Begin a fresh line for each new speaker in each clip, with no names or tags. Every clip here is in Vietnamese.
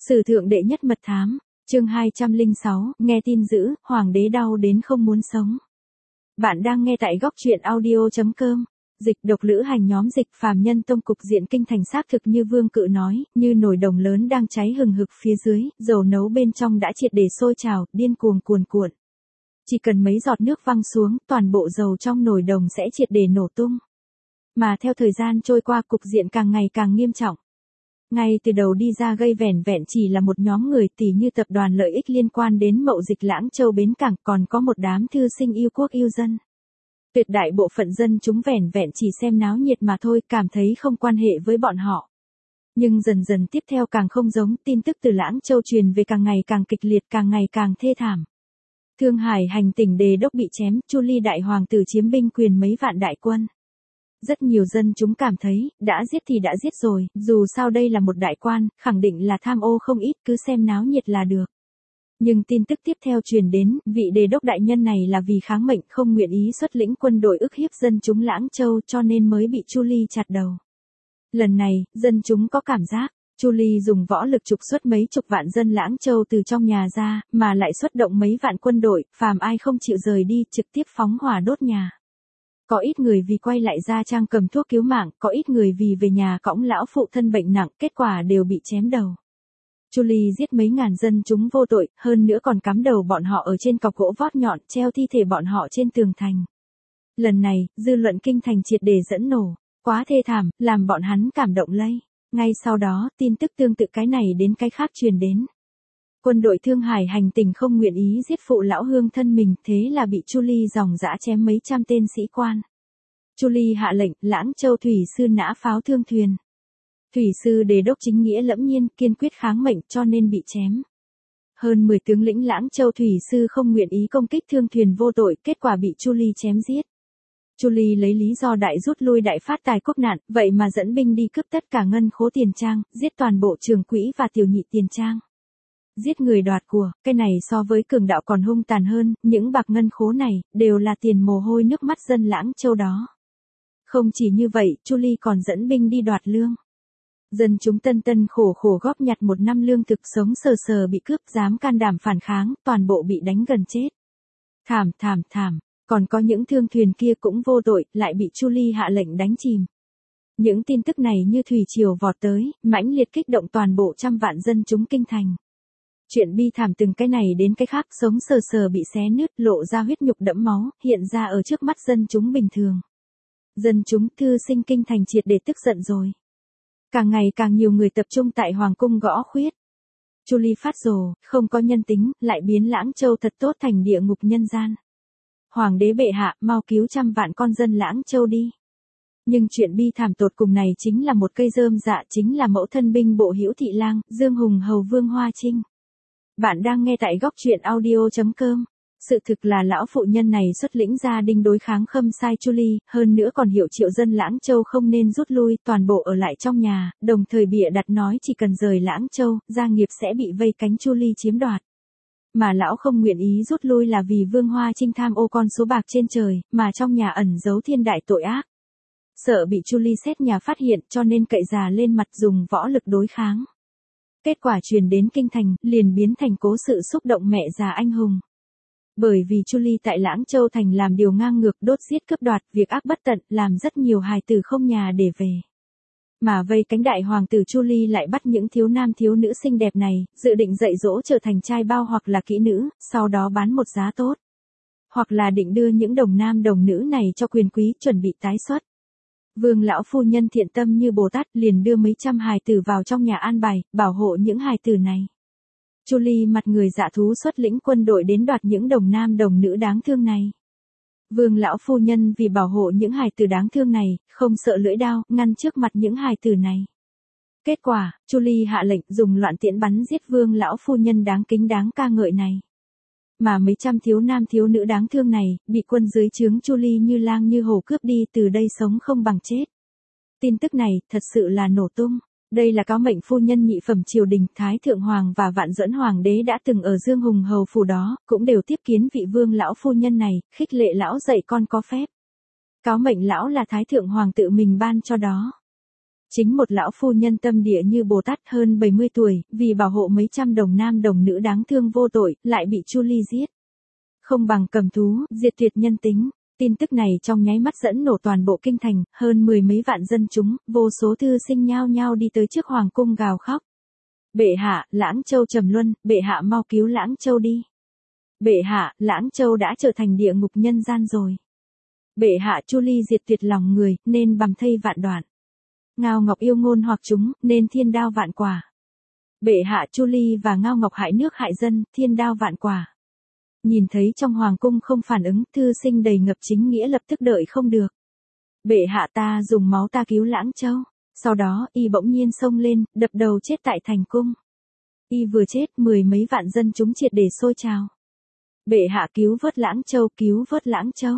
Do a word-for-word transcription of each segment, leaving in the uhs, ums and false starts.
Sử thượng đệ nhất mật thám, chương hai trăm lẻ sáu, nghe tin dữ, hoàng đế đau đến không muốn sống. Bạn đang nghe tại góc truyện audio chấm com. Dịch độc lữ hành nhóm Dịch Phàm Nhân Tông cục diện kinh thành xác thực như Vương Cự nói, như nồi đồng lớn đang cháy hừng hực phía dưới, dầu nấu bên trong đã triệt để sôi trào, điên cuồng cuồn cuộn. Chỉ cần mấy giọt nước văng xuống, toàn bộ dầu trong nồi đồng sẽ triệt để nổ tung. Mà theo thời gian trôi qua, cục diện càng ngày càng nghiêm trọng. Ngay từ đầu đi ra gây vẻn vẹn chỉ là một nhóm người, tỉ như tập đoàn lợi ích liên quan đến mậu dịch Lãng Châu bến cảng, còn có một đám thư sinh yêu quốc yêu dân. Tuyệt đại bộ phận dân chúng vẻn vẹn chỉ xem náo nhiệt mà thôi, cảm thấy không quan hệ với bọn họ. Nhưng dần dần tiếp theo càng không giống, tin tức từ Lãng Châu truyền về càng ngày càng kịch liệt, càng ngày càng thê thảm. Thương Hải hành tỉnh Đề Đốc bị chém, Chu Ly đại hoàng tử chiếm binh quyền mấy vạn đại quân. Rất nhiều dân chúng cảm thấy, đã giết thì đã giết rồi, dù sao đây là một đại quan, khẳng định là tham ô không ít, cứ xem náo nhiệt là được. Nhưng tin tức tiếp theo truyền đến, vị đề đốc đại nhân này là vì kháng mệnh không nguyện ý xuất lĩnh quân đội ức hiếp dân chúng Lãng Châu cho nên mới bị Chu Ly chặt đầu. Lần này, dân chúng có cảm giác, Chu Ly dùng võ lực trục xuất mấy chục vạn dân Lãng Châu từ trong nhà ra, mà lại xuất động mấy vạn quân đội, phàm ai không chịu rời đi, trực tiếp phóng hỏa đốt nhà. Có ít người vì quay lại gia trang cầm thuốc cứu mạng, có ít người vì về nhà cõng lão phụ thân bệnh nặng, kết quả đều bị chém đầu. Chu Ly giết mấy ngàn dân chúng vô tội, hơn nữa còn cắm đầu bọn họ ở trên cọc gỗ vót nhọn, treo thi thể bọn họ trên tường thành. Lần này, dư luận kinh thành triệt để dẫn nổ, quá thê thảm, làm bọn hắn cảm động lây. Ngay sau đó, tin tức tương tự cái này đến cái khác truyền đến. Quân đội Thương Hải hành tỉnh không nguyện ý giết phụ lão hương thân mình, thế là bị Chu Ly dòng dã chém mấy trăm tên sĩ quan. Chu Ly hạ lệnh, Lãng Châu thủy sư nã pháo thương thuyền. Thủy sư đề đốc chính nghĩa lẫm nhiên, kiên quyết kháng mệnh cho nên bị chém. Hơn mười tướng lĩnh Lãng Châu thủy sư không nguyện ý công kích thương thuyền vô tội, kết quả bị Chu Ly chém giết. Chu Ly lấy lý do đại rút lui đại phát tài quốc nạn, vậy mà dẫn binh đi cướp tất cả ngân khố tiền trang, giết toàn bộ trường quỹ và tiểu nhị tiền trang. Giết người đoạt của, cái này so với cường đạo còn hung tàn hơn, những bạc ngân khố này, đều là tiền mồ hôi nước mắt dân Lãng Châu đó. Không chỉ như vậy, Chu Ly còn dẫn binh đi đoạt lương. Dân chúng tân tân khổ khổ góp nhặt một năm lương thực sống sờ sờ bị cướp, dám can đảm phản kháng, toàn bộ bị đánh gần chết. Thảm thảm thảm, còn có những thương thuyền kia cũng vô tội, lại bị Chu Ly hạ lệnh đánh chìm. Những tin tức này như thủy triều vọt tới, mãnh liệt kích động toàn bộ trăm vạn dân chúng kinh thành. Chuyện bi thảm từng cái này đến cái khác, sống sờ sờ bị xé nứt, lộ ra huyết nhục đẫm máu, hiện ra ở trước mắt dân chúng bình thường. Dân chúng thư sinh kinh thành triệt để tức giận rồi. Càng ngày càng nhiều người tập trung tại hoàng cung gõ khuyết. Chu Ly phát rồ, không có nhân tính, lại biến Lãng Châu thật tốt thành địa ngục nhân gian. Hoàng đế bệ hạ, mau cứu trăm vạn con dân Lãng Châu đi. Nhưng chuyện bi thảm tột cùng này chính là một cây rơm dạ, chính là mẫu thân binh bộ Hữu Thị Lang, Dương Hùng hầu Vương Hoa Trinh. Bạn đang nghe tại góc truyện audio chấm com. Sự thực là lão phụ nhân này xuất lĩnh gia đình đối kháng khâm sai Chu Ly, hơn nữa còn hiệu triệu dân Lãng Châu không nên rút lui, toàn bộ ở lại trong nhà, đồng thời bịa đặt nói chỉ cần rời Lãng Châu, gia nghiệp sẽ bị vây cánh Chu Ly chiếm đoạt. Mà lão không nguyện ý rút lui là vì Vương Hoa Trinh tham ô con số bạc trên trời, mà trong nhà ẩn giấu thiên đại tội ác. Sợ bị Chu Ly xét nhà phát hiện cho nên cậy già lên mặt dùng võ lực đối kháng. Kết quả truyền đến kinh thành, liền biến thành cố sự xúc động mẹ già anh hùng. Bởi vì Chu Ly tại Lãng Châu thành làm điều ngang ngược, đốt giết cướp đoạt, việc ác bất tận, làm rất nhiều hài tử không nhà để về. Mà vây cánh đại hoàng tử Chu Ly lại bắt những thiếu nam thiếu nữ xinh đẹp này, dự định dạy dỗ trở thành trai bao hoặc là kỹ nữ, sau đó bán một giá tốt. Hoặc là định đưa những đồng nam đồng nữ này cho quyền quý, chuẩn bị tái xuất. Vương lão phu nhân thiện tâm như Bồ Tát, liền đưa mấy trăm hài tử vào trong nhà an bài, bảo hộ những hài tử này. Chu Ly mặt người dạ thú xuất lĩnh quân đội đến đoạt những đồng nam đồng nữ đáng thương này. Vương lão phu nhân vì bảo hộ những hài tử đáng thương này, không sợ lưỡi đao, ngăn trước mặt những hài tử này. Kết quả, Chu Ly hạ lệnh dùng loạn tiễn bắn giết Vương lão phu nhân đáng kính đáng ca ngợi này. Mà mấy trăm thiếu nam thiếu nữ đáng thương này, bị quân dưới trướng Chu Ly như lang như hổ cướp đi, từ đây sống không bằng chết. Tin tức này, thật sự là nổ tung. Đây là cáo mệnh phu nhân nhị phẩm triều đình, Thái Thượng Hoàng và Vạn Duẫn Hoàng đế đã từng ở Dương Hùng hầu phủ đó, cũng đều tiếp kiến vị Vương lão phu nhân này, khích lệ lão dạy con có phép. Cáo mệnh lão là Thái Thượng Hoàng tự mình ban cho đó. Chính một lão phu nhân tâm địa như Bồ Tát hơn bảy mươi tuổi, vì bảo hộ mấy trăm đồng nam đồng nữ đáng thương vô tội, lại bị Chu Ly giết. Không bằng cầm thú, diệt tuyệt nhân tính. Tin tức này trong nháy mắt dẫn nổ toàn bộ kinh thành, hơn mười mấy vạn dân chúng, vô số thư sinh nhao nhao đi tới trước hoàng cung gào khóc. Bệ hạ, Lãng Châu trầm luân, bệ hạ mau cứu Lãng Châu đi. Bệ hạ, Lãng Châu đã trở thành địa ngục nhân gian rồi. Bệ hạ, Chu Ly diệt tuyệt lòng người, nên bằm thây vạn đoạn. Ngao Ngọc yêu ngôn hoặc chúng, nên thiên đao vạn quả. Bệ hạ, Chu Ly và Ngao Ngọc hại nước hại dân, thiên đao vạn quả. Nhìn thấy trong hoàng cung không phản ứng, thư sinh đầy ngập chính nghĩa lập tức đợi không được. Bệ hạ, ta dùng máu ta cứu Lãng Châu. Sau đó, y bỗng nhiên xông lên, đập đầu chết tại thành cung. Y vừa chết, mười mấy vạn dân chúng triệt để sôi trào. Bệ hạ, cứu vớt Lãng Châu, cứu vớt Lãng Châu.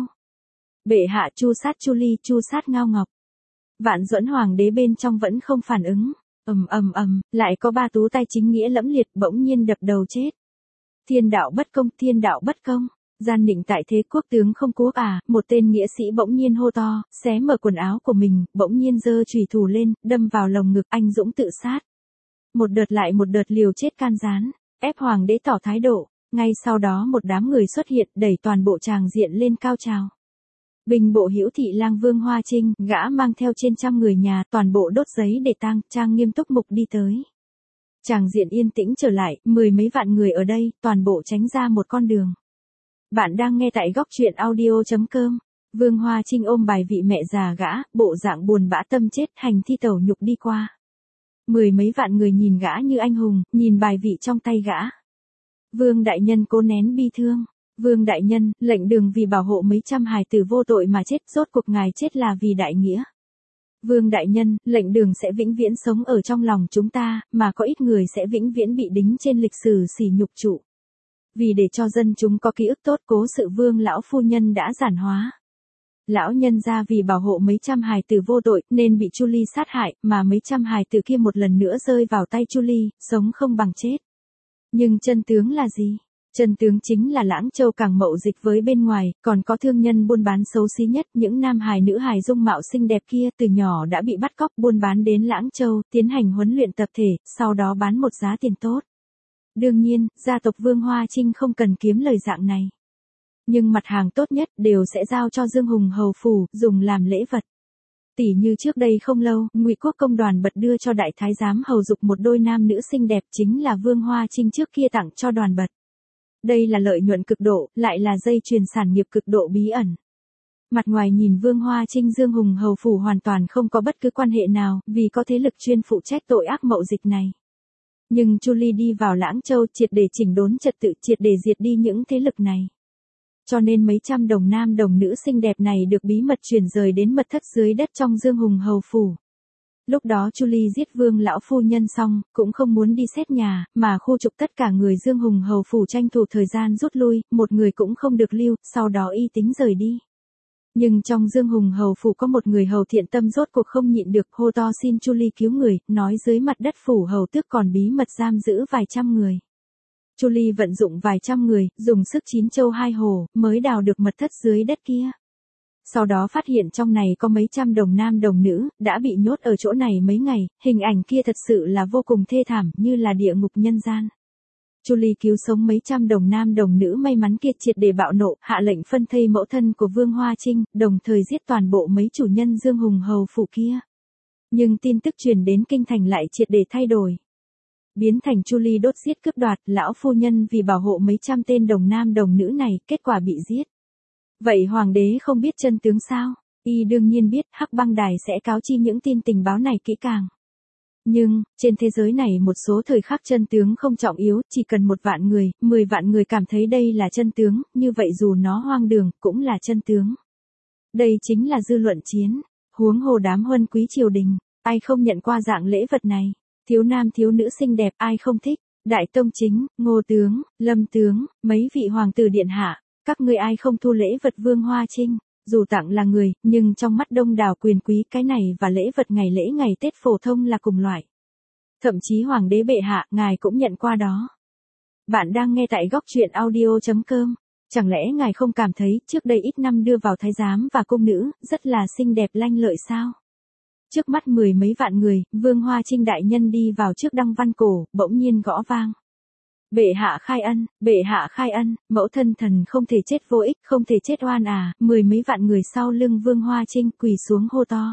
Bệ hạ, chu sát Chu Ly, chu sát Ngao Ngọc. Vạn Duẫn hoàng đế bên trong vẫn không phản ứng. Ầm ầm ầm, lại có ba tú tay chính nghĩa lẫm liệt bỗng nhiên đập đầu chết. Thiên đạo bất công, thiên đạo bất công. Gian nịnh tại thế quốc tướng không quốc à, một tên nghĩa sĩ bỗng nhiên hô to, xé mở quần áo của mình, bỗng nhiên giơ chùy thủ lên, đâm vào lồng ngực, anh dũng tự sát. Một đợt lại một đợt liều chết can gián, ép hoàng đế tỏ thái độ, ngay sau đó một đám người xuất hiện, đẩy toàn bộ tràng diện lên cao trào. Binh bộ Hữu thị lang Vương Hoa Trinh, gã mang theo trên trăm người nhà, toàn bộ đốt giấy để tang, trang nghiêm túc mục đi tới. Tràng diện yên tĩnh trở lại, mười mấy vạn người ở đây, toàn bộ tránh ra một con đường. Bạn đang nghe tại góc truyện audio chấm com. Vương Hoa Trinh ôm bài vị mẹ già gã, bộ dạng buồn bã tâm chết, hành thi tẩu nhục đi qua. Mười mấy vạn người nhìn gã như anh hùng, nhìn bài vị trong tay gã. Vương đại nhân cố nén bi thương. Vương đại nhân, lệnh đường vì bảo hộ mấy trăm hài tử vô tội mà chết, rốt cuộc ngài chết là vì đại nghĩa. Vương đại nhân, lệnh đường sẽ vĩnh viễn sống ở trong lòng chúng ta, mà có ít người sẽ vĩnh viễn bị đính trên lịch sử sỉ nhục trụ. Vì để cho dân chúng có ký ức tốt, cố sự Vương lão phu nhân đã giản hóa. Lão nhân gia vì bảo hộ mấy trăm hài tử vô tội, nên bị Chu Ly sát hại, mà mấy trăm hài tử kia một lần nữa rơi vào tay Chu Ly, sống không bằng chết. Nhưng chân tướng là gì? Chân tướng chính là Lãng Châu càng mậu dịch với bên ngoài, còn có thương nhân buôn bán xấu xí nhất, những nam hài nữ hài dung mạo xinh đẹp kia từ nhỏ đã bị bắt cóc buôn bán đến Lãng Châu, tiến hành huấn luyện tập thể, sau đó bán một giá tiền tốt. Đương nhiên, gia tộc Vương Hoa Trinh không cần kiếm lời dạng này. Nhưng mặt hàng tốt nhất đều sẽ giao cho Dương Hùng hầu phủ, dùng làm lễ vật. Tỷ như trước đây không lâu, Ngụy Quốc công đoàn bật đưa cho đại thái giám hầu dục một đôi nam nữ xinh đẹp, chính là Vương Hoa Trinh trước kia tặng cho đoàn bật. Đây là lợi nhuận cực độ, lại là dây chuyền sản nghiệp cực độ bí ẩn. Mặt ngoài nhìn Vương Hoa Trinh Dương Hùng hầu phủ hoàn toàn không có bất cứ quan hệ nào, vì có thế lực chuyên phụ trách tội ác mậu dịch này. Nhưng Chu Ly đi vào Lãng Châu triệt để chỉnh đốn trật tự, triệt để diệt đi những thế lực này. Cho nên mấy trăm đồng nam đồng nữ xinh đẹp này được bí mật chuyển rời đến mật thất dưới đất trong Dương Hùng hầu phủ. Lúc đó Chu Ly giết Vương lão phu nhân xong, cũng không muốn đi xét nhà, mà khu trục tất cả người Dương Hùng hầu phủ, tranh thủ thời gian rút lui, một người cũng không được lưu, sau đó y tính rời đi. Nhưng trong Dương Hùng hầu phủ có một người hầu thiện tâm rốt cuộc không nhịn được, hô to xin Chu Ly cứu người, nói dưới mặt đất phủ hầu tước còn bí mật giam giữ vài trăm người. Chu Ly vận dụng vài trăm người, dùng sức chín châu hai hồ, mới đào được mật thất dưới đất kia. Sau đó phát hiện trong này có mấy trăm đồng nam đồng nữ, đã bị nhốt ở chỗ này mấy ngày, hình ảnh kia thật sự là vô cùng thê thảm, như là địa ngục nhân gian. Chu Ly cứu sống mấy trăm đồng nam đồng nữ may mắn kia triệt để bạo nộ, hạ lệnh phân thây mẫu thân của Vương Hoa Trinh, đồng thời giết toàn bộ mấy chủ nhân Dương Hùng hầu phủ kia. Nhưng tin tức truyền đến kinh thành lại triệt để thay đổi. Biến thành Chu Ly đốt giết cướp đoạt, lão phu nhân vì bảo hộ mấy trăm tên đồng nam đồng nữ này, kết quả bị giết. Vậy hoàng đế không biết chân tướng sao? Y đương nhiên biết, Hắc Băng Đài sẽ cáo chi những tin tình báo này kỹ càng. Nhưng, trên thế giới này một số thời khắc chân tướng không trọng yếu, chỉ cần một vạn người, mười vạn người cảm thấy đây là chân tướng, như vậy dù nó hoang đường, cũng là chân tướng. Đây chính là dư luận chiến, huống hồ đám huân quý triều đình, ai không nhận qua dạng lễ vật này, thiếu nam thiếu nữ xinh đẹp ai không thích, đại tông chính, ngô tướng, lâm tướng, mấy vị hoàng tử điện hạ, các ngươi ai không thu lễ vật Vương Hoa Trinh. Dù tặng là người, nhưng trong mắt đông đảo quyền quý cái này và lễ vật ngày lễ ngày Tết phổ thông là cùng loại. Thậm chí hoàng đế bệ hạ, ngài cũng nhận qua đó. Bạn đang nghe tại góc truyện audio chấm com. Chẳng lẽ ngài không cảm thấy trước đây ít năm đưa vào thái giám và cung nữ, rất là xinh đẹp lanh lợi sao? Trước mắt mười mấy vạn người, Vương Hoa Trinh đại nhân đi vào trước đăng văn cổ, bỗng nhiên gõ vang. Bệ hạ khai ân, bệ hạ khai ân, mẫu thân thần không thể chết vô ích, không thể chết oan à, mười mấy vạn người sau lưng Vương Hoa Trinh quỳ xuống hô to.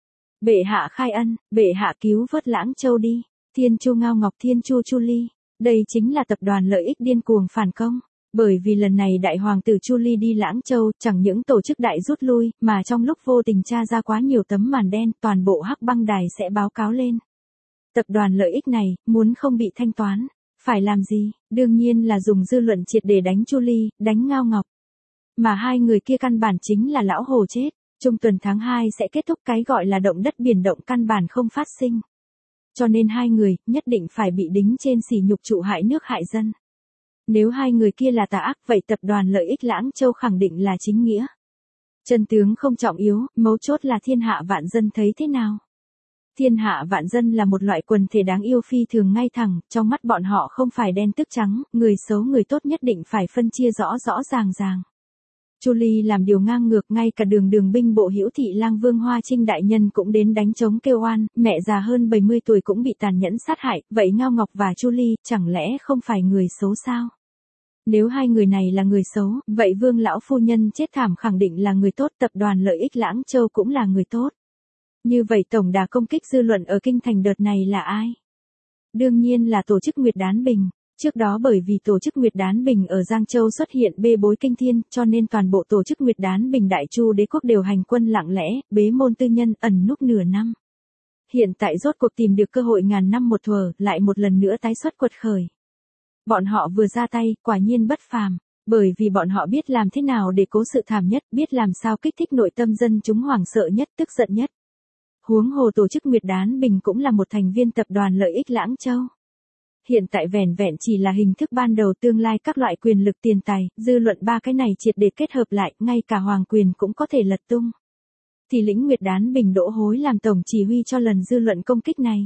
Bệ hạ khai ân, bệ hạ cứu vớt Lãng Châu đi, Thiên Chu Ngao Ngọc Thiên Chu Chu Ly, đây chính là tập đoàn lợi ích điên cuồng phản công. Bởi vì lần này đại hoàng tử Chu Ly đi Lãng Châu, chẳng những tổ chức đại rút lui, mà trong lúc vô tình tra ra quá nhiều tấm màn đen, toàn bộ Hắc Băng Đài sẽ báo cáo lên. Tập đoàn lợi ích này, muốn không bị thanh toán, phải làm gì? Đương nhiên là dùng dư luận triệt để đánh Chu Ly, đánh Ngao Ngọc. Mà hai người kia căn bản chính là lão hồ chết, trung tuần tháng hai sẽ kết thúc cái gọi là động đất biển động căn bản không phát sinh. Cho nên hai người, nhất định phải bị đính trên sỉ nhục trụ hại nước hại dân. Nếu hai người kia là tà ác, vậy tập đoàn lợi ích Lãng Châu khẳng định là chính nghĩa. Chân tướng không trọng yếu, mấu chốt là thiên hạ vạn dân thấy thế nào. Thiên hạ vạn dân là một loại quần thể đáng yêu phi thường ngay thẳng, trong mắt bọn họ không phải đen tức trắng, người xấu người tốt nhất định phải phân chia rõ rõ ràng ràng. Chu Ly làm điều ngang ngược, ngay cả đường đường binh bộ Hữu Thị Lang Vương Hoa Trinh đại nhân cũng đến đánh chống kêu oan, mẹ già hơn bảy mươi tuổi cũng bị tàn nhẫn sát hại, vậy Ngao Ngọc và Chu Ly chẳng lẽ không phải người xấu sao? Nếu hai người này là người xấu, vậy Vương lão phu nhân chết thảm khẳng định là người tốt, tập đoàn lợi ích Lãng Châu cũng là người tốt. Như vậy tổng đà công kích dư luận ở kinh thành đợt này là ai? Đương nhiên là tổ chức Nguyệt Đán Bình. Trước đó bởi vì tổ chức Nguyệt Đán Bình ở Giang Châu xuất hiện bê bối kinh thiên, cho nên toàn bộ tổ chức Nguyệt Đán Bình Đại Chu đế quốc đều hành quân lặng lẽ, bế môn tư nhân ẩn núp nửa năm. Hiện tại rốt cuộc tìm được cơ hội ngàn năm một thuở, lại một lần nữa tái xuất quật khởi. Bọn họ vừa ra tay, quả nhiên bất phàm, bởi vì bọn họ biết làm thế nào để cố sự thảm nhất, biết làm sao kích thích nội tâm dân chúng hoảng sợ nhất, tức giận nhất. Huống hồ tổ chức Nguyệt Đán Bình cũng là một thành viên tập đoàn lợi ích Lãng Châu. Hiện tại vẻn vẹn chỉ là hình thức ban đầu, tương lai các loại quyền lực tiền tài, dư luận ba cái này triệt để kết hợp lại, ngay cả hoàng quyền cũng có thể lật tung. Thì lĩnh Nguyệt Đán Bình Đỗ Hối làm tổng chỉ huy cho lần dư luận công kích này.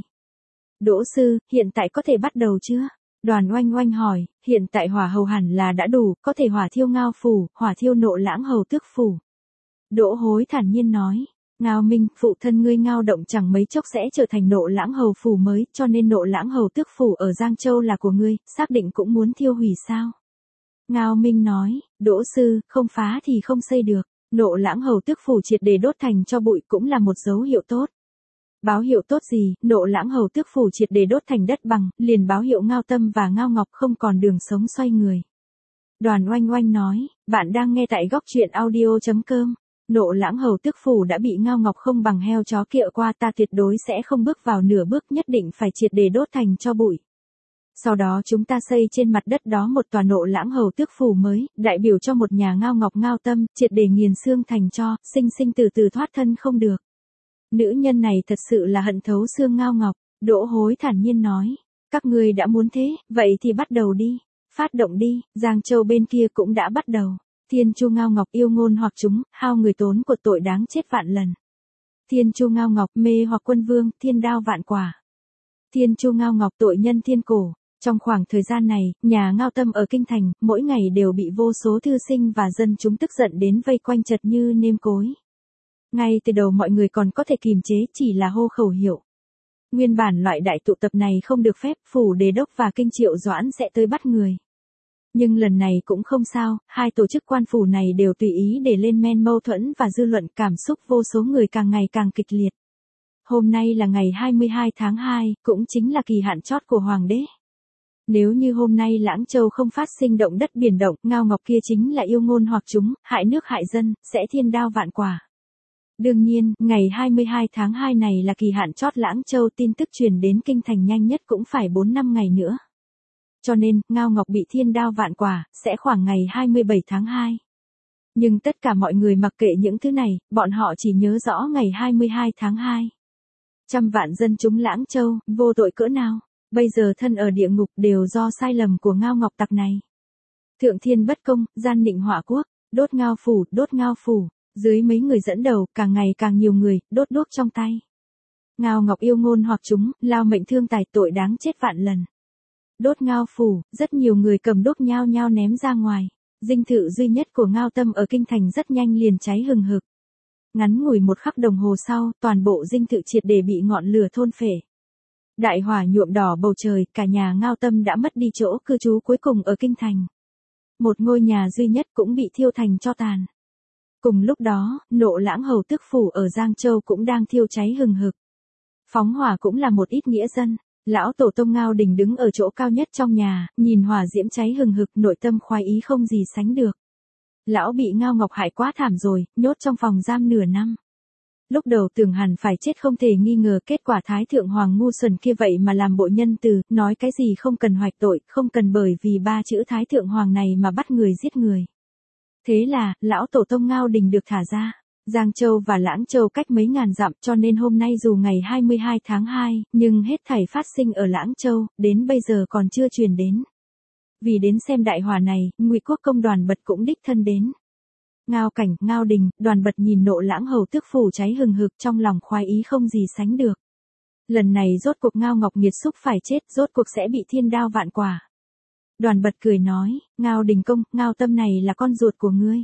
Đỗ sư, hiện tại có thể bắt đầu chưa? Đoàn Oanh Oanh hỏi, hiện tại hỏa hầu hẳn là đã đủ, có thể hỏa thiêu Ngao phủ, hỏa thiêu Nộ Lãng hầu tước phủ. Đỗ Hối thản nhiên nói. Ngao Minh, phụ thân ngươi Ngao Động chẳng mấy chốc sẽ trở thành Nộ Lãng hầu phủ mới, cho nên Nộ Lãng hầu tước phủ ở Giang Châu là của ngươi, xác định cũng muốn thiêu hủy sao? Ngao Minh nói, Đỗ sư, không phá thì không xây được, Nộ Lãng hầu tước phủ triệt để đốt thành cho bụi cũng là một dấu hiệu tốt. Báo hiệu tốt gì? Nộ Lãng hầu tước phủ triệt để đốt thành đất bằng, liền báo hiệu Ngao Tâm và Ngao Ngọc không còn đường sống xoay người. Đoàn Oanh Oanh nói, bạn đang nghe tại góc truyện audio chấm com. Nộ Lãng hầu tước phủ đã bị Ngao Ngọc không bằng heo chó kịa qua, ta tuyệt đối sẽ không bước vào nửa bước, nhất định phải triệt để đốt thành cho bụi. Sau đó chúng ta xây trên mặt đất đó một tòa Nộ Lãng hầu tước phủ mới, đại biểu cho một nhà Ngao Ngọc Ngao Tâm, triệt để nghiền xương thành tro, sinh sinh từ từ thoát thân không được. Nữ nhân này thật sự là hận thấu xương Ngao Ngọc, Đỗ Hối thản nhiên nói. Các ngươi đã muốn thế, vậy thì bắt đầu đi, phát động đi, Giang Châu bên kia cũng đã bắt đầu. Thiên Chu Ngao Ngọc yêu ngôn hoặc chúng, hao người tốn của tội đáng chết vạn lần. Thiên Chu Ngao Ngọc mê hoặc quân vương, thiên đao vạn quả. Thiên Chu Ngao Ngọc tội nhân thiên cổ. Trong khoảng thời gian này, nhà Ngao Tâm ở Kinh Thành, mỗi ngày đều bị vô số thư sinh và dân chúng tức giận đến vây quanh chật như nêm cối. Ngay từ đầu mọi người còn có thể kìm chế, chỉ là hô khẩu hiệu. Nguyên bản loại đại tụ tập này không được phép, phủ đề đốc và kinh triệu doãn sẽ tới bắt người. Nhưng lần này cũng không sao, hai tổ chức quan phủ này đều tùy ý để lên men mâu thuẫn và dư luận, cảm xúc vô số người càng ngày càng kịch liệt. Hôm nay là ngày hai mươi hai tháng hai, cũng chính là kỳ hạn chót của Hoàng đế. Nếu như hôm nay Lãng Châu không phát sinh động đất biển động, Ngao Ngọc kia chính là yêu ngôn hoặc chúng, hại nước hại dân, sẽ thiên đao vạn quả. Đương nhiên, ngày hai mươi hai tháng hai này là kỳ hạn chót Lãng Châu, tin tức truyền đến kinh thành nhanh nhất cũng phải bốn năm ngày nữa. Cho nên, Ngao Ngọc bị thiên đao vạn quả, sẽ khoảng ngày hai mươi bảy tháng hai. Nhưng tất cả mọi người mặc kệ những thứ này, bọn họ chỉ nhớ rõ ngày hai mươi hai tháng hai. Trăm vạn dân chúng Lãng Châu, vô tội cỡ nào, bây giờ thân ở địa ngục đều do sai lầm của Ngao Ngọc tặc này. Thượng thiên bất công, gian nịnh họa quốc, đốt Ngao phủ, đốt Ngao phủ, dưới mấy người dẫn đầu, càng ngày càng nhiều người, đốt đuốc trong tay. Ngao Ngọc yêu ngôn hoặc chúng, lao mệnh thương tài, tội đáng chết vạn lần. Đốt Ngao phủ, rất nhiều người cầm đốt nhao nhao ném ra ngoài. Dinh thự duy nhất của Ngao Tâm ở Kinh Thành rất nhanh liền cháy hừng hực. Ngắn ngủi một khắc đồng hồ sau, toàn bộ dinh thự triệt để bị ngọn lửa thôn phệ. Đại hỏa nhuộm đỏ bầu trời, cả nhà Ngao Tâm đã mất đi chỗ cư trú cuối cùng ở kinh thành. Một ngôi nhà duy nhất cũng bị thiêu thành tro tàn. Cùng lúc đó, Nộ Lãng hầu tước phủ ở Giang Châu cũng đang thiêu cháy hừng hực. Phóng hỏa cũng là một ít nghĩa dân. Lão tổ tông Ngao Đình đứng ở chỗ cao nhất trong nhà, nhìn hỏa diễm cháy hừng hực, nội tâm khoái ý không gì sánh được. Lão bị Ngao Ngọc hại quá thảm rồi, nhốt trong phòng giam nửa năm. Lúc đầu tưởng hẳn phải chết không thể nghi ngờ, kết quả Thái Thượng Hoàng ngu xuẩn kia vậy mà làm bộ nhân từ, nói cái gì không cần hoạch tội, không cần bởi vì ba chữ Thái Thượng Hoàng này mà bắt người giết người. Thế là, lão tổ tông Ngao Đình được thả ra. Giang Châu và Lãng Châu cách mấy ngàn dặm, cho nên hôm nay dù ngày hai mươi hai tháng hai, nhưng hết thảy phát sinh ở Lãng Châu, đến bây giờ còn chưa truyền đến. Vì đến xem đại hỏa này, Ngụy Quốc công Đoàn Bật cũng đích thân đến. Ngao Cảnh, Ngao Đình, Đoàn Bật nhìn Nộ Lãng hầu tước phủ cháy hừng hực, trong lòng khoái ý không gì sánh được. Lần này rốt cuộc Ngao Ngọc nghiệt xúc phải chết, rốt cuộc sẽ bị thiên đao vạn quả. Đoàn Bật cười nói, Ngao Đình công, Ngao Tâm này là con ruột của ngươi.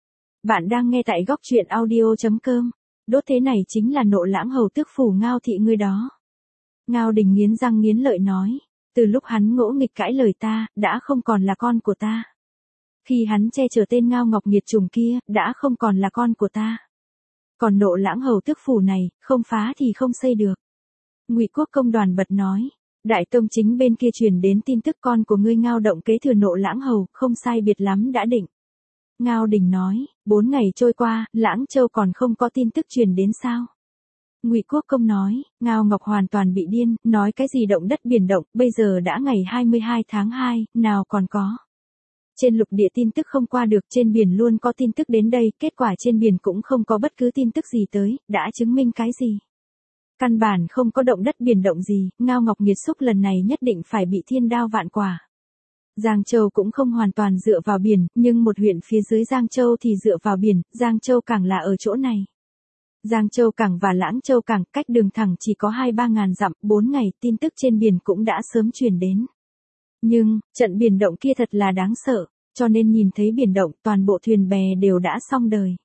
Bạn đang nghe tại góc truyện audio chấm com. Đốt thế này chính là Nộ Lãng hầu tước phủ Ngao thị ngươi đó. Ngao Đình nghiến răng nghiến lợi nói, từ lúc hắn ngỗ nghịch cãi lời ta, đã không còn là con của ta. Khi hắn che chở tên Ngao Ngọc nghiệt trùng kia, đã không còn là con của ta. Còn Nộ Lãng hầu tước phủ này, không phá thì không xây được. Ngụy Quốc công Đoàn Bật nói, Đại tông chính bên kia truyền đến tin tức con của ngươi Ngao Động kế thừa Nộ Lãng hầu, không sai biệt lắm đã định. Ngao Đình nói, bốn ngày trôi qua, Lãng Châu còn không có tin tức truyền đến sao? Ngụy Quốc công nói, Ngao Ngọc hoàn toàn bị điên, nói cái gì động đất biển động, bây giờ đã ngày hai mươi hai tháng hai, nào còn có. Trên lục địa tin tức không qua được, trên biển luôn có tin tức đến đây, kết quả trên biển cũng không có bất cứ tin tức gì tới, đã chứng minh cái gì? Căn bản không có động đất biển động gì, Ngao Ngọc nghiệt xúc lần này nhất định phải bị thiên đao vạn quả. Giang Châu cũng không hoàn toàn dựa vào biển, nhưng một huyện phía dưới Giang Châu thì dựa vào biển, Giang Châu Cảng là ở chỗ này. Giang Châu Cảng và Lãng Châu Cảng cách đường thẳng chỉ có hai ba ngàn dặm, bốn ngày, tin tức trên biển cũng đã sớm truyền đến. Nhưng, trận biển động kia thật là đáng sợ, cho nên nhìn thấy biển động, toàn bộ thuyền bè đều đã xong đời.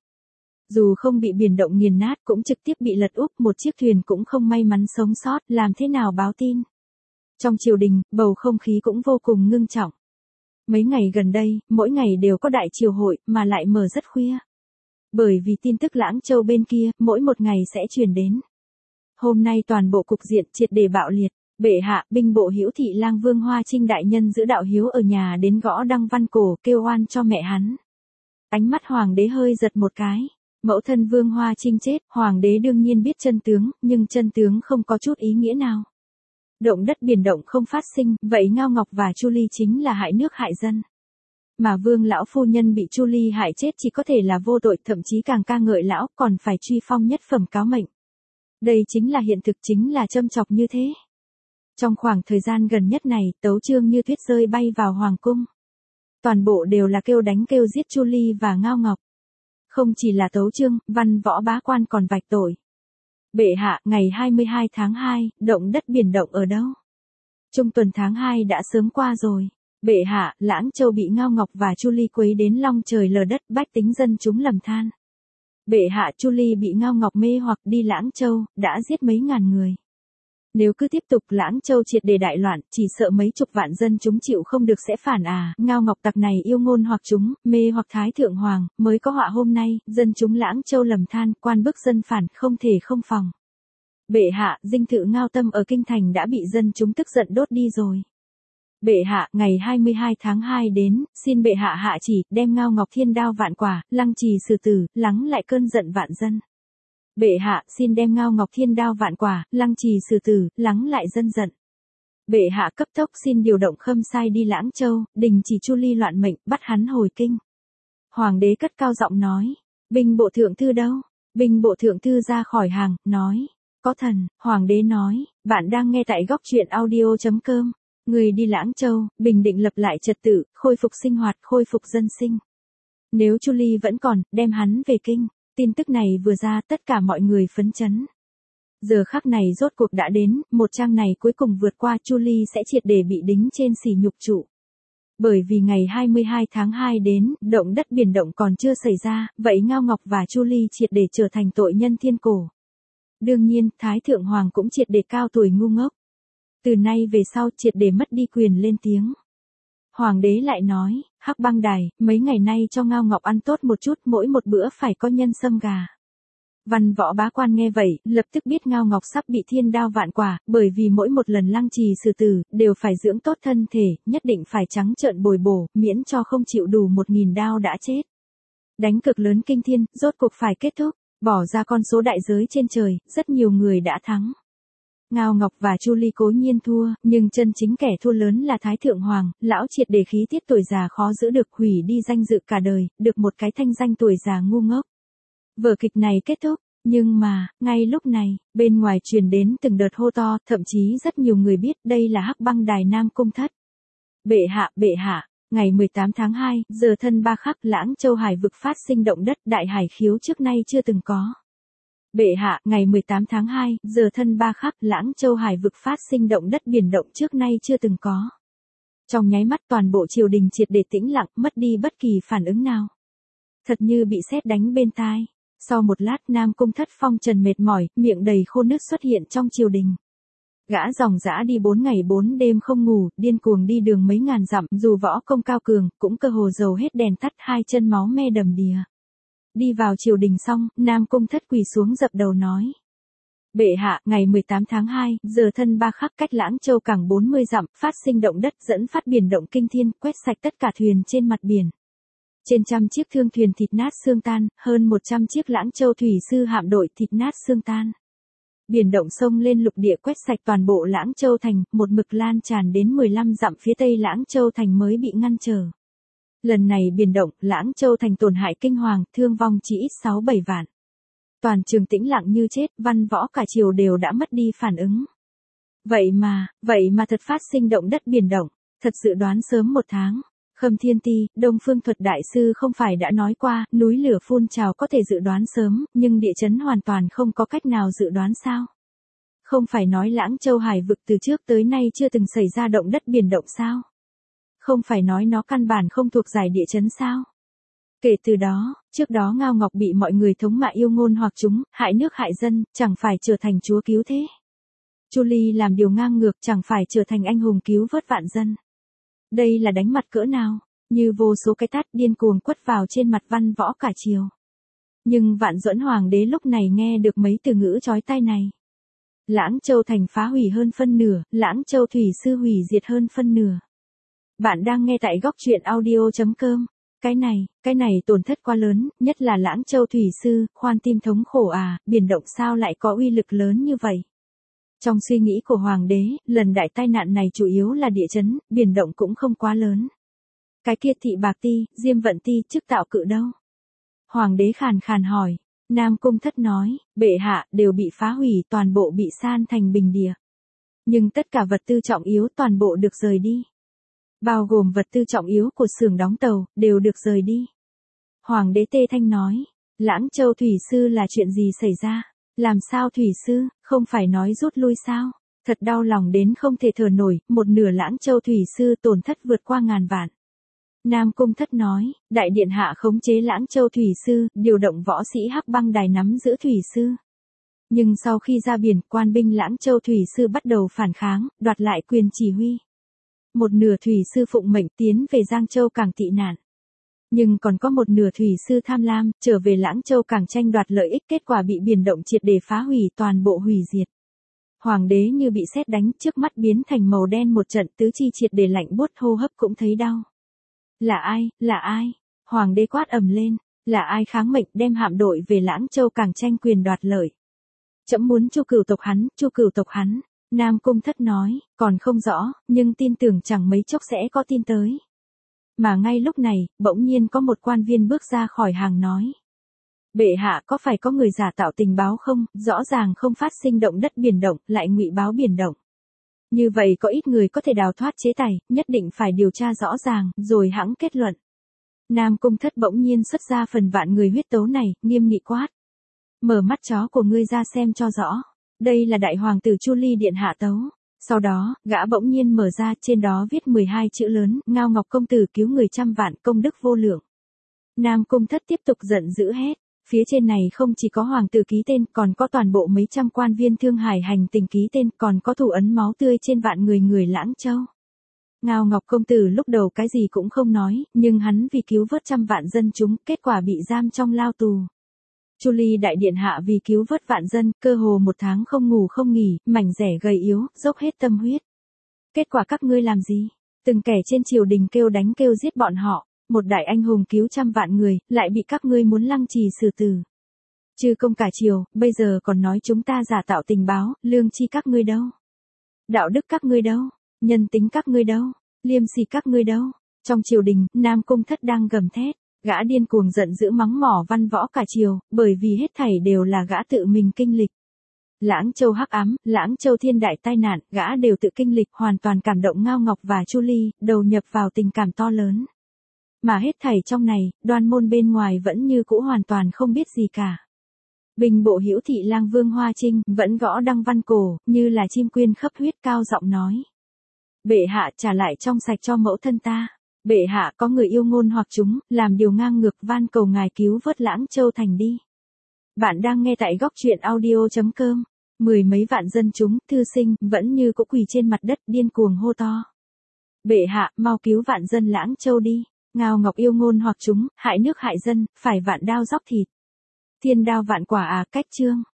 Dù không bị biển động nghiền nát cũng trực tiếp bị lật úp, một chiếc thuyền cũng không may mắn sống sót, làm thế nào báo tin. Trong triều đình, bầu không khí cũng vô cùng ngưng trọng. Mấy ngày gần đây, mỗi ngày đều có đại triều hội, mà lại mở rất khuya. Bởi vì tin tức Lãng Châu bên kia, mỗi một ngày sẽ truyền đến. Hôm nay toàn bộ cục diện triệt để bạo liệt. Bệ hạ, binh bộ Hữu thị lang Vương Hoa Trinh đại nhân giữ đạo hiếu ở nhà đến gõ đăng văn cổ, kêu oan cho mẹ hắn. Ánh mắt hoàng đế hơi giật một cái. Mẫu thân Vương Hoa Trinh chết, hoàng đế đương nhiên biết chân tướng, nhưng chân tướng không có chút ý nghĩa nào. Động đất biển động không phát sinh, vậy Ngao Ngọc và Chu Ly chính là hại nước hại dân. Mà Vương lão phu nhân bị Chu Ly hại chết chỉ có thể là vô tội, thậm chí càng ca ngợi lão, còn phải truy phong nhất phẩm cáo mệnh. Đây chính là hiện thực, chính là châm chọc như thế. Trong khoảng thời gian gần nhất này, tấu chương như tuyết rơi bay vào hoàng cung. Toàn bộ đều là kêu đánh kêu giết Chu Ly và Ngao Ngọc. Không chỉ là tấu chương, văn võ bá quan còn vạch tội. Bệ hạ, ngày hai mươi hai tháng hai, động đất biển động ở đâu? Trung tuần tháng hai đã sớm qua rồi. Bệ hạ, Lãng Châu bị Ngao Ngọc và Chu Ly quấy đến long trời lở đất, bách tính dân chúng lầm than. Bệ hạ, Chu Ly bị Ngao Ngọc mê hoặc đi Lãng Châu, đã giết mấy ngàn người. Nếu cứ tiếp tục Lãng Châu triệt để đại loạn, chỉ sợ mấy chục vạn dân chúng chịu không được sẽ phản à. Ngao Ngọc tặc này yêu ngôn hoặc chúng, mê hoặc Thái Thượng Hoàng, mới có họa hôm nay, dân chúng Lãng Châu lầm than, quan bức dân phản, không thể không phòng. Bệ hạ, dinh thự Ngao Tâm ở kinh thành đã bị dân chúng tức giận đốt đi rồi. Bệ hạ, ngày hai mươi hai tháng hai đến, xin bệ hạ hạ chỉ, đem Ngao Ngọc thiên đao vạn quả, lăng trì xử tử, lắng lại cơn giận vạn dân. Bệ hạ, xin đem Ngao Ngọc thiên đao vạn quả, lăng trì xử tử, lắng lại dân giận. Bệ hạ cấp tốc xin điều động Khâm Sai đi Lãng Châu, đình chỉ Chu Ly loạn mệnh, bắt hắn hồi kinh. Hoàng đế cất cao giọng nói, binh bộ thượng thư đâu? Binh bộ thượng thư ra khỏi hàng, nói, có thần. Hoàng đế nói, bạn đang nghe tại góc truyện audio chấm com. Người đi Lãng Châu, bình định lập lại trật tự, khôi phục sinh hoạt, khôi phục dân sinh. Nếu Chu Ly vẫn còn, đem hắn về kinh. Tin tức này vừa ra, tất cả mọi người phấn chấn. Giờ khắc này rốt cuộc đã đến, một trang này cuối cùng vượt qua, Chu Ly sẽ triệt để bị đính trên sỉ nhục trụ. Bởi vì ngày hai mươi hai tháng hai đến, động đất biển động còn chưa xảy ra, vậy Ngao Ngọc và Chu Ly triệt để trở thành tội nhân thiên cổ. Đương nhiên, Thái Thượng Hoàng cũng triệt để cao tuổi ngu ngốc. Từ nay về sau triệt để mất đi quyền lên tiếng. Hoàng đế lại nói, Hắc Băng Đài, mấy ngày nay cho Ngao Ngọc ăn tốt một chút, mỗi một bữa phải có nhân sâm gà. Văn võ bá quan nghe vậy, lập tức biết Ngao Ngọc sắp bị thiên đao vạn quả, bởi vì mỗi một lần lăng trì xử tử, đều phải dưỡng tốt thân thể, nhất định phải trắng trợn bồi bổ, miễn cho không chịu đủ một nghìn đao đã chết. Đánh cực lớn kinh thiên, rốt cuộc phải kết thúc, bỏ ra con số đại giới trên trời, rất nhiều người đã thắng. Ngao Ngọc và Chu Ly cố nhiên thua, nhưng chân chính kẻ thua lớn là Thái Thượng Hoàng, lão triệt để khí tiết tuổi già khó giữ được, hủy đi danh dự cả đời, được một cái thanh danh tuổi già ngu ngốc. Vở kịch này kết thúc, nhưng mà, ngay lúc này, bên ngoài truyền đến từng đợt hô to, thậm chí rất nhiều người biết đây là Hắc Băng Đài Nam Cung Thất. Bệ hạ, bệ hạ, ngày mười tám tháng hai, giờ thân ba khắc, Lãng Châu Hải vực phát sinh động đất, đại hải khiếu trước nay chưa từng có. Bệ hạ, ngày mười tám tháng hai, giờ thân ba khắc, Lãng Châu Hải vực phát sinh động đất biển động trước nay chưa từng có. Trong nháy mắt toàn bộ triều đình triệt để tĩnh lặng, mất đi bất kỳ phản ứng nào. Thật như bị sét đánh bên tai. Sau một lát Nam Cung Thất phong trần mệt mỏi, miệng đầy khô nước xuất hiện trong triều đình. Gã dòng dã đi bốn ngày bốn đêm không ngủ, điên cuồng đi đường mấy ngàn dặm, dù võ công cao cường, cũng cơ hồ dầu hết đèn tắt, hai chân máu me đầm đìa. Đi vào triều đình xong, Nam Cung Thất quỳ xuống dập đầu nói. Bệ hạ, ngày mười tám tháng hai, giờ thân ba khắc cách Lãng Châu cảng bốn mươi dặm, phát sinh động đất dẫn phát biển động kinh thiên, quét sạch tất cả thuyền trên mặt biển. Trên trăm chiếc thương thuyền thịt nát xương tan, hơn một trăm chiếc Lãng Châu thủy sư hạm đội thịt nát xương tan. Biển động sông lên lục địa quét sạch toàn bộ Lãng Châu thành, một mực lan tràn đến mười lăm dặm phía tây Lãng Châu thành mới bị ngăn trở. Lần này biển động, Lãng Châu thành tổn hại kinh hoàng, thương vong chỉ ít sáu bảy vạn. Toàn trường tĩnh lặng như chết, văn võ cả triều đều đã mất đi phản ứng. Vậy mà, vậy mà thật phát sinh động đất biển động, thật dự đoán sớm một tháng. Khâm Thiên Ti, Đông Phương Thuật Đại Sư không phải đã nói qua, núi lửa phun trào có thể dự đoán sớm, nhưng địa chấn hoàn toàn không có cách nào dự đoán sao? Không phải nói Lãng Châu Hải vực từ trước tới nay chưa từng xảy ra động đất biển động sao? Không phải nói nó căn bản không thuộc giải địa chấn sao? Kể từ đó, trước đó Ngao Ngọc bị mọi người thống mạ yêu ngôn hoặc chúng, hại nước hại dân, chẳng phải trở thành chúa cứu thế. Chu Ly làm điều ngang ngược, chẳng phải trở thành anh hùng cứu vớt vạn dân. Đây là đánh mặt cỡ nào, như vô số cái tát điên cuồng quất vào trên mặt văn võ cả triều. Nhưng Vạn Duẫn Hoàng đế lúc này nghe được mấy từ ngữ chói tai này. Lãng Châu thành phá hủy hơn phân nửa, Lãng Châu thủy sư hủy diệt hơn phân nửa. Bạn đang nghe tại góc truyện audio chấm com. Cái này, cái này tổn thất quá lớn, nhất là Lãng Châu thủy sư, khoan tim thống khổ à, biển động sao lại có uy lực lớn như vậy. Trong suy nghĩ của Hoàng đế, lần đại tai nạn này chủ yếu là địa chấn, biển động cũng không quá lớn. Cái kia Thị Bạc Ti, Diêm Vận Ti, chức tạo cự đâu? Hoàng đế khàn khàn hỏi. Nam Cung Thất nói, bệ hạ, đều bị phá hủy, toàn bộ bị san thành bình địa. Nhưng tất cả vật tư trọng yếu toàn bộ được rời đi. Bao gồm vật tư trọng yếu của xưởng đóng tàu, đều được rời đi. Hoàng đế Tê Thanh nói, Lãng Châu thủy sư là chuyện gì xảy ra? Làm sao thủy sư, không phải nói rút lui sao? Thật đau lòng đến không thể thở nổi, một nửa Lãng Châu thủy sư tổn thất vượt qua ngàn vạn. Nam Cung Thất nói, đại điện hạ khống chế Lãng Châu thủy sư, điều động võ sĩ Hắc Băng Đài nắm giữ thủy sư. Nhưng sau khi ra biển, quan binh Lãng Châu thủy sư bắt đầu phản kháng, đoạt lại quyền chỉ huy. Một nửa thủy sư phụng mệnh tiến về Giang Châu cảng tị nạn. Nhưng còn có một nửa thủy sư tham lam, trở về Lãng Châu cảng tranh đoạt lợi ích, kết quả bị biển động triệt để phá hủy, toàn bộ hủy diệt. Hoàng đế như bị sét đánh, trước mắt biến thành màu đen một trận, tứ chi triệt để lạnh buốt, hô hấp cũng thấy đau. Là ai, là ai? Hoàng đế quát ầm lên, là ai kháng mệnh đem hạm đội về Lãng Châu cảng tranh quyền đoạt lợi? Trẫm muốn chu cửu tộc hắn, chu cửu tộc hắn. Nam Cung Thất nói, còn không rõ, nhưng tin tưởng chẳng mấy chốc sẽ có tin tới. Mà ngay lúc này, bỗng nhiên có một quan viên bước ra khỏi hàng nói. Bệ hạ, có phải có người giả tạo tình báo không? Rõ ràng không phát sinh động đất biển động, lại ngụy báo biển động. Như vậy có ít người có thể đào thoát chế tài, nhất định phải điều tra rõ ràng, rồi hẵng kết luận. Nam Cung Thất bỗng nhiên xuất ra phần vạn người huyết tấu này, nghiêm nghị quát. Mở mắt chó của ngươi ra xem cho rõ. Đây là đại hoàng tử Chu Ly điện hạ tấu. Sau đó, gã bỗng nhiên mở ra, trên đó viết mười hai chữ lớn, Ngao Ngọc công tử cứu người trăm vạn, công đức vô lượng. Nam Cung Thất tiếp tục giận dữ hét, phía trên này không chỉ có hoàng tử ký tên, còn có toàn bộ mấy trăm quan viên Thương Hải hành tình ký tên, còn có thủ ấn máu tươi trên vạn người người Lãng Châu. Ngao Ngọc công tử lúc đầu cái gì cũng không nói, nhưng hắn vì cứu vớt trăm vạn dân chúng, kết quả bị giam trong lao tù. Chu Ly đại điện hạ vì cứu vớt vạn dân, cơ hồ một tháng không ngủ không nghỉ, mảnh rẻ gầy yếu, dốc hết tâm huyết. Kết quả các ngươi làm gì? Từng kẻ trên triều đình kêu đánh kêu giết bọn họ, một đại anh hùng cứu trăm vạn người, lại bị các ngươi muốn lăng trì xử tử. Chư công cả triều, bây giờ còn nói chúng ta giả tạo tình báo, lương chi các ngươi đâu? Đạo đức các ngươi đâu? Nhân tính các ngươi đâu? Liêm sỉ các ngươi đâu? Trong triều đình, Nam Cung Thất đang gầm thét, gã điên cuồng giận dữ mắng mỏ văn võ cả triều, bởi vì hết thảy đều là gã tự mình kinh lịch. Lãng Châu hắc ám, Lãng Châu thiên đại tai nạn, gã đều tự kinh lịch, hoàn toàn cảm động Ngao Ngọc và Chu Ly, đầu nhập vào tình cảm to lớn. Mà hết thảy trong này, Đoan Môn bên ngoài vẫn như cũ hoàn toàn không biết gì cả. Bình bộ Hữu Thị Lang Vương Hoa Trinh vẫn gõ đăng văn cổ, như là chim quyên khấp huyết cao giọng nói: Bệ hạ trả lại trong sạch cho mẫu thân ta. Bệ hạ có người yêu ngôn hoặc chúng, làm điều ngang ngược, van cầu ngài cứu vớt Lãng Châu thành đi. Bạn đang nghe tại góc truyện audio chấm com. Mười mấy vạn dân chúng, thư sinh, vẫn như cũ quỳ trên mặt đất điên cuồng hô to. Bệ hạ, mau cứu vạn dân Lãng Châu đi. Ngao Ngọc yêu ngôn hoặc chúng, hại nước hại dân, phải vạn đao dóc thịt. Thiên đao vạn quả à, cách chương.